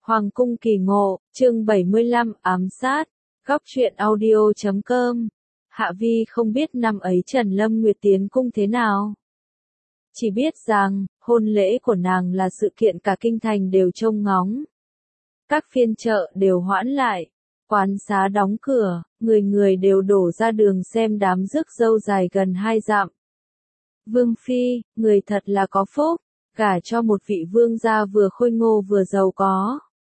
Hoàng cung kỳ ngộ, chương 75, ám sát, góc truyện audio.com. Hạ Vi không biết năm ấy Trần Lâm Nguyệt tiến cung thế nào. Chỉ biết rằng, hôn lễ của nàng là sự kiện cả kinh thành đều trông ngóng. Các phiên chợ đều hoãn lại, quán xá đóng cửa, người người đều đổ ra đường xem đám rước dâu dài gần 2 dặm. Vương Phi, người thật là có phúc, gả cho một vị vương gia vừa khôi ngô vừa giàu có.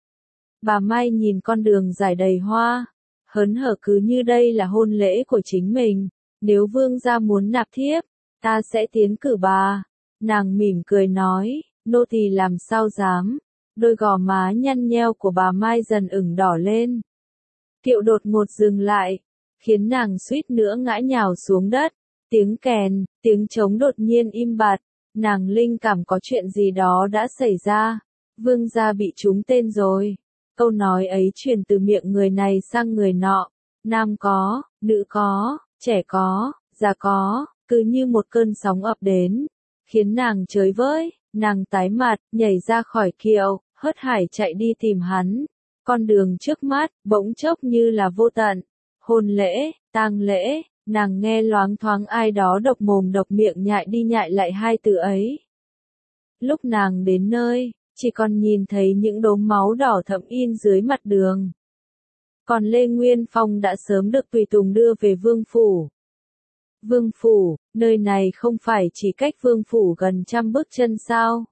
Bà Mai nhìn con đường dài đầy hoa, hớn hở cứ như đây là hôn lễ của chính mình, nếu vương gia muốn nạp thiếp, ta sẽ tiến cử bà. Nàng mỉm cười nói, nô tỳ làm sao dám. Đôi gò má nhăn nheo của bà Mai dần ửng đỏ lên. Kiệu đột ngột dừng lại, khiến nàng suýt nữa ngã nhào xuống đất. Tiếng kèn, tiếng trống đột nhiên im bặt, nàng linh cảm có chuyện gì đó đã xảy ra. Vương gia bị trúng tên rồi. Câu nói ấy truyền từ miệng người này sang người nọ. Nam có, nữ có, trẻ có, già có, cứ như một cơn sóng ập đến, khiến nàng chới với. Nàng tái mặt, nhảy ra khỏi kiệu, hớt hải chạy đi tìm hắn. Con đường trước mắt, bỗng chốc như là vô tận. Hôn lễ, tang lễ, nàng nghe loáng thoáng ai đó độc mồm độc miệng nhại đi nhại lại hai từ ấy. Lúc nàng đến nơi, chỉ còn nhìn thấy những đốm máu đỏ thẫm in dưới mặt đường. Còn Lê Nguyên Phong đã sớm được tùy tùng đưa về vương phủ. Vương phủ, nơi này không phải chỉ cách vương phủ gần 100 bước chân sao?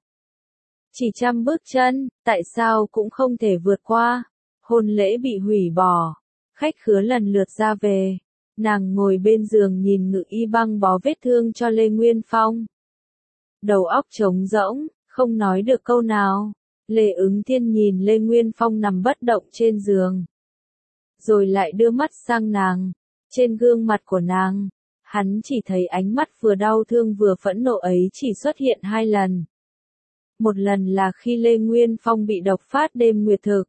Chỉ 100 bước chân, tại sao cũng không thể vượt qua? Hôn lễ bị hủy bỏ, khách khứa lần lượt ra về. Nàng ngồi bên giường nhìn Ngự Y băng bó vết thương cho Lê Nguyên Phong. Đầu óc trống rỗng, không nói được câu nào. Lê Ứng Thiên nhìn Lê Nguyên Phong nằm bất động trên giường, rồi lại đưa mắt sang nàng. Trên gương mặt của nàng, hắn chỉ thấy ánh mắt vừa đau thương vừa phẫn nộ ấy chỉ xuất hiện 2 lần. Một lần là khi Lê Nguyên Phong bị độc phát đêm nguyệt thực.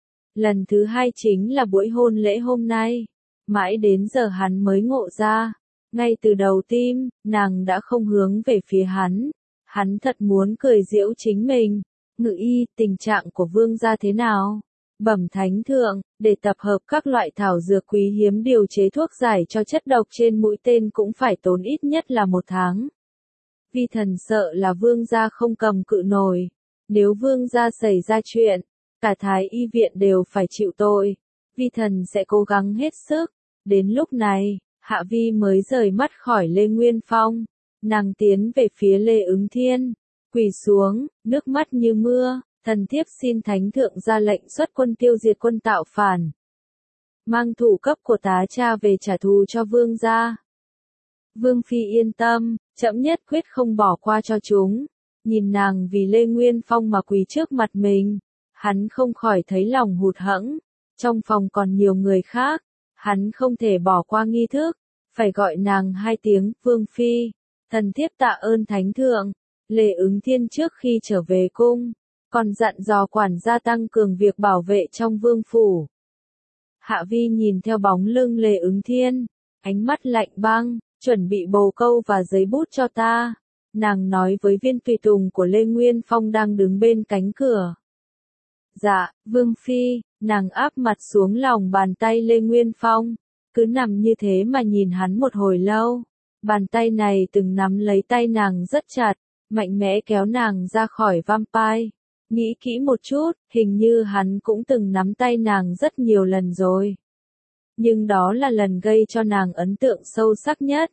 Lần thứ 2 chính là buổi hôn lễ hôm nay. Mãi đến giờ hắn mới ngộ ra. Ngay từ đầu tim, nàng đã không hướng về phía hắn. Hắn thật muốn cười giễu chính mình. Ngự Y, tình trạng của vương gia thế nào? Bẩm thánh thượng, để tập hợp các loại thảo dược quý hiếm điều chế thuốc giải cho chất độc trên mũi tên cũng phải tốn ít nhất là 1 tháng. Vi thần sợ là vương gia không cầm cự nổi. Nếu vương gia xảy ra chuyện, cả Thái Y viện đều phải chịu tội. Vi thần sẽ cố gắng hết sức. Đến lúc này, Hạ Vi mới rời mắt khỏi Lê Nguyên Phong. Nàng tiến về phía Lê Ứng Thiên, quỳ xuống, nước mắt như mưa. Thần thiếp xin thánh thượng ra lệnh xuất quân tiêu diệt quân tạo phản. Mang thủ cấp của tá cha về trả thù cho vương gia. Vương Phi yên tâm, trẫm nhất quyết không bỏ qua cho chúng. Nhìn nàng vì Lê Nguyên Phong mà quỳ trước mặt mình, hắn không khỏi thấy lòng hụt hẫng. Trong phòng còn nhiều người khác, hắn không thể bỏ qua nghi thức, phải gọi nàng 2 tiếng, Vương Phi. Thần thiếp tạ ơn thánh thượng. Lê Ứng Thiên trước khi trở về cung, còn dặn dò quản gia tăng cường việc bảo vệ trong vương phủ. Hạ Vi nhìn theo bóng lưng Lê Ứng Thiên, ánh mắt lạnh băng, chuẩn bị bồ câu và giấy bút cho ta. Nàng nói với viên tùy tùng của Lê Nguyên Phong đang đứng bên cánh cửa. Dạ, Vương Phi. Nàng áp mặt xuống lòng bàn tay Lê Nguyên Phong, cứ nằm như thế mà nhìn hắn một hồi lâu. Bàn tay này từng nắm lấy tay nàng rất chặt, mạnh mẽ kéo nàng ra khỏi vampire. Nghĩ kỹ một chút, hình như hắn cũng từng nắm tay nàng rất nhiều lần rồi. Nhưng đó là lần gây cho nàng ấn tượng sâu sắc nhất.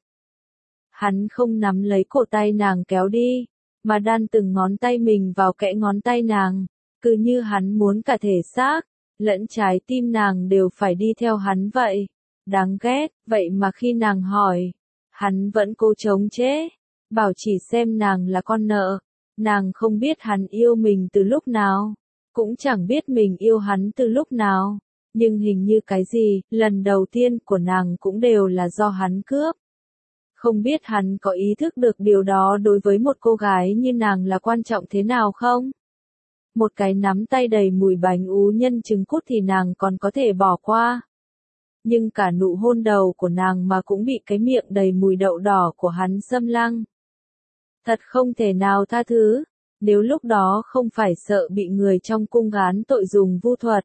Hắn không nắm lấy cổ tay nàng kéo đi, mà đan từng ngón tay mình vào kẽ ngón tay nàng, cứ như hắn muốn cả thể xác lẫn trái tim nàng đều phải đi theo hắn vậy. Đáng ghét, vậy mà khi nàng hỏi, hắn vẫn cố chống chế, bảo chỉ xem nàng là con nợ. Nàng không biết hắn yêu mình từ lúc nào, cũng chẳng biết mình yêu hắn từ lúc nào, nhưng hình như cái gì, lần đầu tiên của nàng cũng đều là do hắn cướp. Không biết hắn có ý thức được điều đó đối với một cô gái như nàng là quan trọng thế nào không? Một cái nắm tay đầy mùi bánh ú nhân trứng cút thì nàng còn có thể bỏ qua. Nhưng cả nụ hôn đầu của nàng mà cũng bị cái miệng đầy mùi đậu đỏ của hắn xâm lăng. Thật không thể nào tha thứ. Nếu lúc đó không phải sợ bị người trong cung gán tội dùng vu thuật,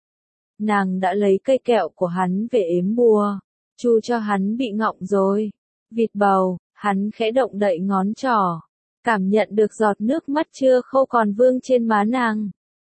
nàng đã lấy cây kẹo của hắn về ếm bùa, chu cho hắn bị ngọng rồi. Vịt bầu, hắn khẽ động đậy ngón trỏ, cảm nhận được giọt nước mắt chưa khô còn vương trên má nàng.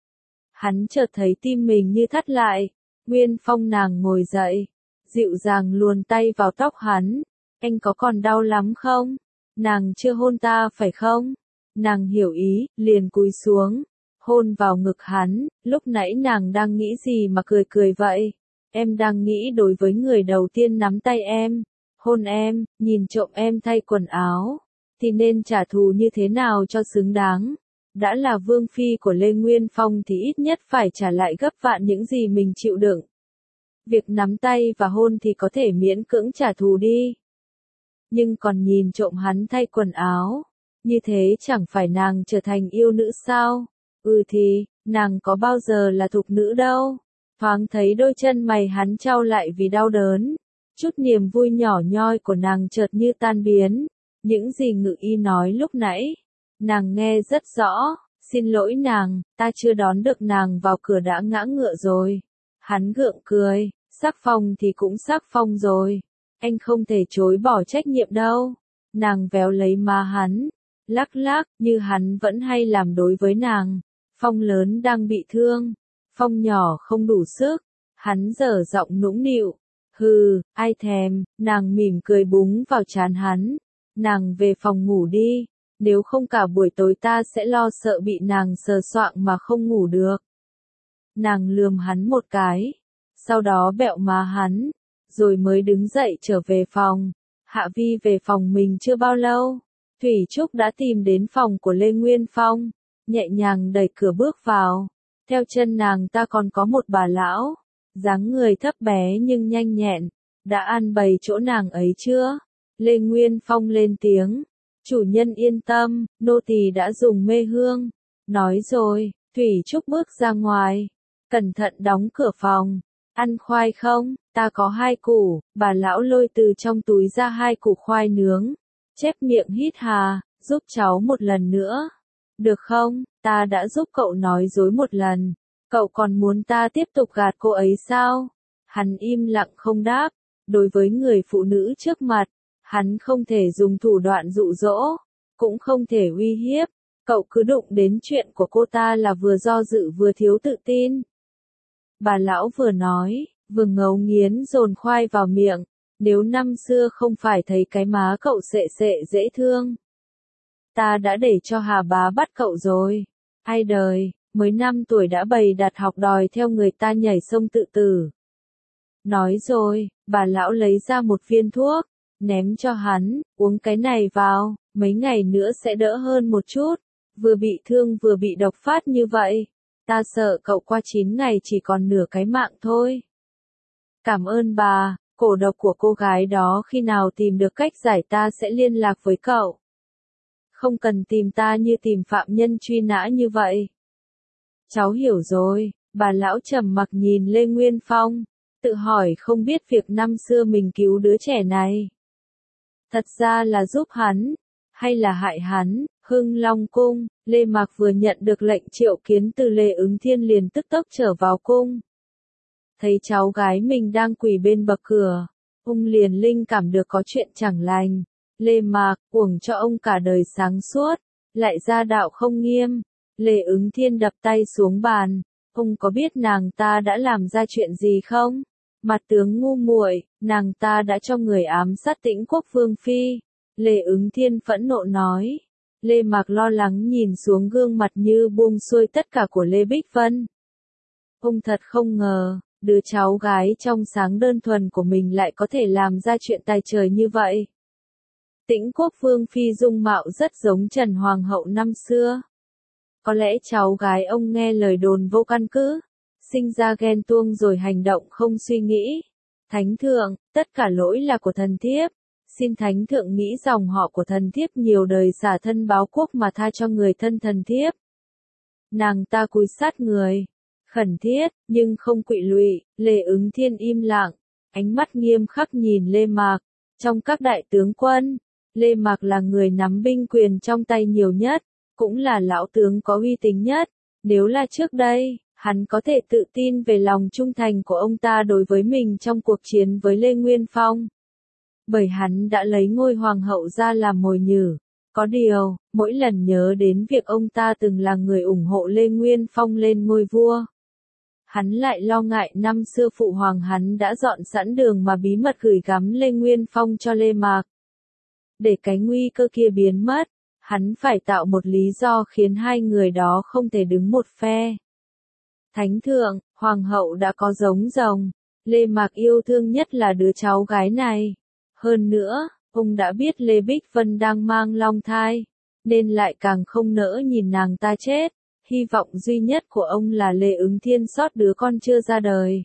Hắn chợt thấy tim mình như thắt lại. Nguyên Phong nàng ngồi dậy, dịu dàng luồn tay vào tóc hắn. Anh có còn đau lắm không? Nàng chưa hôn ta phải không? Nàng hiểu ý, liền cúi xuống, hôn vào ngực hắn. Lúc nãy nàng đang nghĩ gì mà cười cười vậy? Em đang nghĩ đối với người đầu tiên nắm tay em, hôn em, nhìn trộm em thay quần áo, thì nên trả thù như thế nào cho xứng đáng. Đã là vương phi của Lê Nguyên Phong thì ít nhất phải trả lại gấp vạn những gì mình chịu đựng. Việc nắm tay và hôn thì có thể miễn cưỡng trả thù đi. Nhưng còn nhìn trộm hắn thay quần áo, như thế chẳng phải nàng trở thành yêu nữ sao? Thì, nàng có bao giờ là thục nữ đâu. Thoáng thấy đôi chân mày hắn chau lại vì đau đớn. Chút niềm vui nhỏ nhoi của nàng chợt như tan biến. Những gì Ngự Y nói lúc nãy, nàng nghe rất rõ. Xin lỗi nàng, ta chưa đón được nàng vào cửa đã ngã ngựa rồi. Hắn gượng cười, sắc phong thì cũng sắc phong rồi. Anh không thể chối bỏ trách nhiệm đâu. Nàng véo lấy má hắn, lắc lắc, như hắn vẫn hay làm đối với nàng. Phong lớn đang bị thương, Phong nhỏ không đủ sức. Hắn dở giọng nũng nịu. Hừ, ai thèm, nàng mỉm cười búng vào trán hắn. Nàng về phòng ngủ đi, nếu không cả buổi tối ta sẽ lo sợ bị nàng sờ soạng mà không ngủ được. Nàng lườm hắn một cái, sau đó bẹo má hắn, rồi mới đứng dậy trở về phòng. Hạ Vi về phòng mình chưa bao lâu, Thủy Trúc đã tìm đến phòng của Lê Nguyên Phong, nhẹ nhàng đẩy cửa bước vào. Theo chân nàng ta còn có một bà lão, dáng người thấp bé nhưng nhanh nhẹn. Đã ăn bày chỗ nàng ấy chưa? Lê Nguyên Phong lên tiếng. Chủ nhân yên tâm, nô tỳ đã dùng mê hương. Nói rồi, Thủy Trúc bước ra ngoài, cẩn thận đóng cửa phòng. Ăn khoai không? Ta có 2 củ. Bà lão lôi từ trong túi ra 2 củ khoai nướng. Chép miệng hít hà, giúp cháu một lần nữa. Được không? Ta đã giúp cậu nói dối một lần. Cậu còn muốn ta tiếp tục gạt cô ấy sao? Hắn im lặng không đáp. Đối với người phụ nữ trước mặt, hắn không thể dùng thủ đoạn dụ dỗ, cũng không thể uy hiếp. Cậu cứ đụng đến chuyện của cô ta là vừa do dự vừa thiếu tự tin. Bà lão vừa nói, vừa ngấu nghiến dồn khoai vào miệng. Nếu năm xưa không phải thấy cái má cậu sệ sệ dễ thương, ta đã để cho Hà bá bắt cậu rồi. Ai đời, mới 5 tuổi đã bày đặt học đòi theo người ta nhảy sông tự tử. Nói rồi, bà lão lấy ra một viên thuốc, ném cho hắn, uống cái này vào, mấy ngày nữa sẽ đỡ hơn một chút. Vừa bị thương vừa bị độc phát như vậy, ta sợ cậu qua 9 ngày chỉ còn nửa cái mạng thôi. Cảm ơn bà, cổ độc của cô gái đó khi nào tìm được cách giải ta sẽ liên lạc với cậu. Không cần tìm ta như tìm phạm nhân truy nã như vậy. Cháu hiểu rồi, bà lão trầm mặc nhìn Lê Nguyên Phong, tự hỏi không biết việc năm xưa mình cứu đứa trẻ này. Thật ra là giúp hắn, hay là hại hắn. Hưng Long cung, Lê Mạc vừa nhận được lệnh triệu kiến từ Lê Ứng Thiên liền tức tốc trở vào cung. Thấy cháu gái mình đang quỳ bên bậc cửa, ông liền linh cảm được có chuyện chẳng lành. Lê Mạc, uổng cho ông cả đời sáng suốt, lại gia đạo không nghiêm. Lê Ứng Thiên đập tay xuống bàn, ông có biết nàng ta đã làm ra chuyện gì không? Mặt tướng ngu muội, nàng ta đã cho người ám sát Tĩnh Quốc Vương Phi. Lê Ứng Thiên phẫn nộ nói. Lê Mạc lo lắng nhìn xuống gương mặt như buông xuôi tất cả của Lê Bích Vân. Ông thật không ngờ, đứa cháu gái trong sáng đơn thuần của mình lại có thể làm ra chuyện tài trời như vậy. Tĩnh Quốc Vương Phi dung mạo rất giống Trần Hoàng hậu năm xưa. Có lẽ cháu gái ông nghe lời đồn vô căn cứ, sinh ra ghen tuông rồi hành động không suy nghĩ. Thánh thượng, tất cả lỗi là của thần thiếp. Xin thánh thượng nghĩ dòng họ của thần thiếp nhiều đời xả thân báo quốc mà tha cho người thân thần thiếp. Nàng ta cúi sát người, khẩn thiết, nhưng không quỵ lụy. Lê Ứng Thiên im lặng, ánh mắt nghiêm khắc nhìn Lê Mạc. Trong các đại tướng quân, Lê Mạc là người nắm binh quyền trong tay nhiều nhất. cũng là lão tướng có uy tín nhất. Nếu là trước đây, hắn có thể tự tin về lòng trung thành của ông ta đối với mình trong cuộc chiến với Lê Nguyên Phong. Bởi hắn đã lấy ngôi hoàng hậu ra làm mồi nhử. Có điều, mỗi lần nhớ đến việc ông ta từng là người ủng hộ Lê Nguyên Phong lên ngôi vua, hắn lại lo ngại năm xưa phụ hoàng hắn đã dọn sẵn đường mà bí mật gửi gắm Lê Nguyên Phong cho Lê Mạc. Để cái nguy cơ kia biến mất, hắn phải tạo một lý do khiến hai người đó không thể đứng một phe. Thánh thượng, hoàng hậu đã có giống rồng, Lê Mạc yêu thương nhất là đứa cháu gái này. Hơn nữa, ông đã biết Lê Bích Vân đang mang long thai, nên lại càng không nỡ nhìn nàng ta chết. Hy vọng duy nhất của ông là Lê Ứng Thiên sót đứa con chưa ra đời.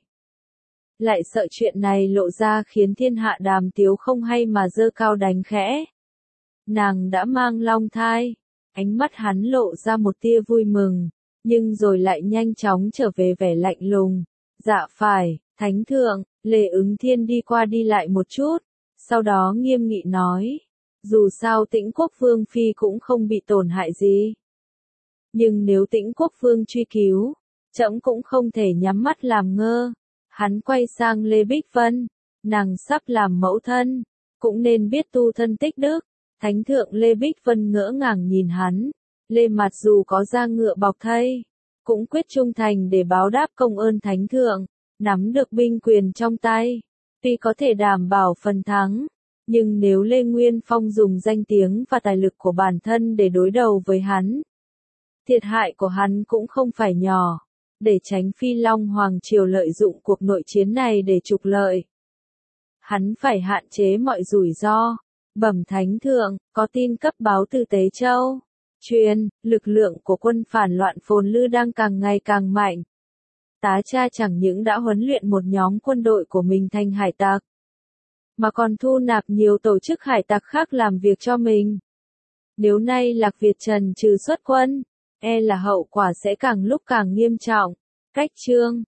Lại sợ chuyện này lộ ra khiến thiên hạ Đàm Tiếu không hay mà giơ cao đánh khẽ. Nàng đã mang long thai, ánh mắt hắn lộ ra một tia vui mừng, nhưng rồi lại nhanh chóng trở về vẻ lạnh lùng. Dạ phải, thánh thượng. Lê Ứng Thiên đi qua đi lại một chút, sau đó nghiêm nghị nói, dù sao Tĩnh Quốc Vương Phi cũng không bị tổn hại gì. Nhưng nếu Tĩnh Quốc Vương truy cứu, trẫm cũng không thể nhắm mắt làm ngơ. Hắn quay sang Lê Bích Vân, nàng sắp làm mẫu thân, cũng nên biết tu thân tích đức. Thánh thượng. Lê Bích Vân ngỡ ngàng nhìn hắn, Lê Mạt dù có da ngựa bọc thây, cũng quyết trung thành để báo đáp công ơn thánh thượng, nắm được binh quyền trong tay, tuy có thể đảm bảo phần thắng. Nhưng nếu Lê Nguyên Phong dùng danh tiếng và tài lực của bản thân để đối đầu với hắn, thiệt hại của hắn cũng không phải nhỏ. Để tránh Phi Long Hoàng Triều lợi dụng cuộc nội chiến này để trục lợi, hắn phải hạn chế mọi rủi ro. Bẩm thánh thượng, có tin cấp báo từ Tế Châu. Truyền, lực lượng của quân phản loạn Phồn Lư đang càng ngày càng mạnh. Tá Cha chẳng những đã huấn luyện một nhóm quân đội của mình thành hải tặc, mà còn thu nạp nhiều tổ chức hải tặc khác làm việc cho mình. Nếu nay Lạc Việt Trần trừ xuất quân, e là hậu quả sẽ càng lúc càng nghiêm trọng. Cách chương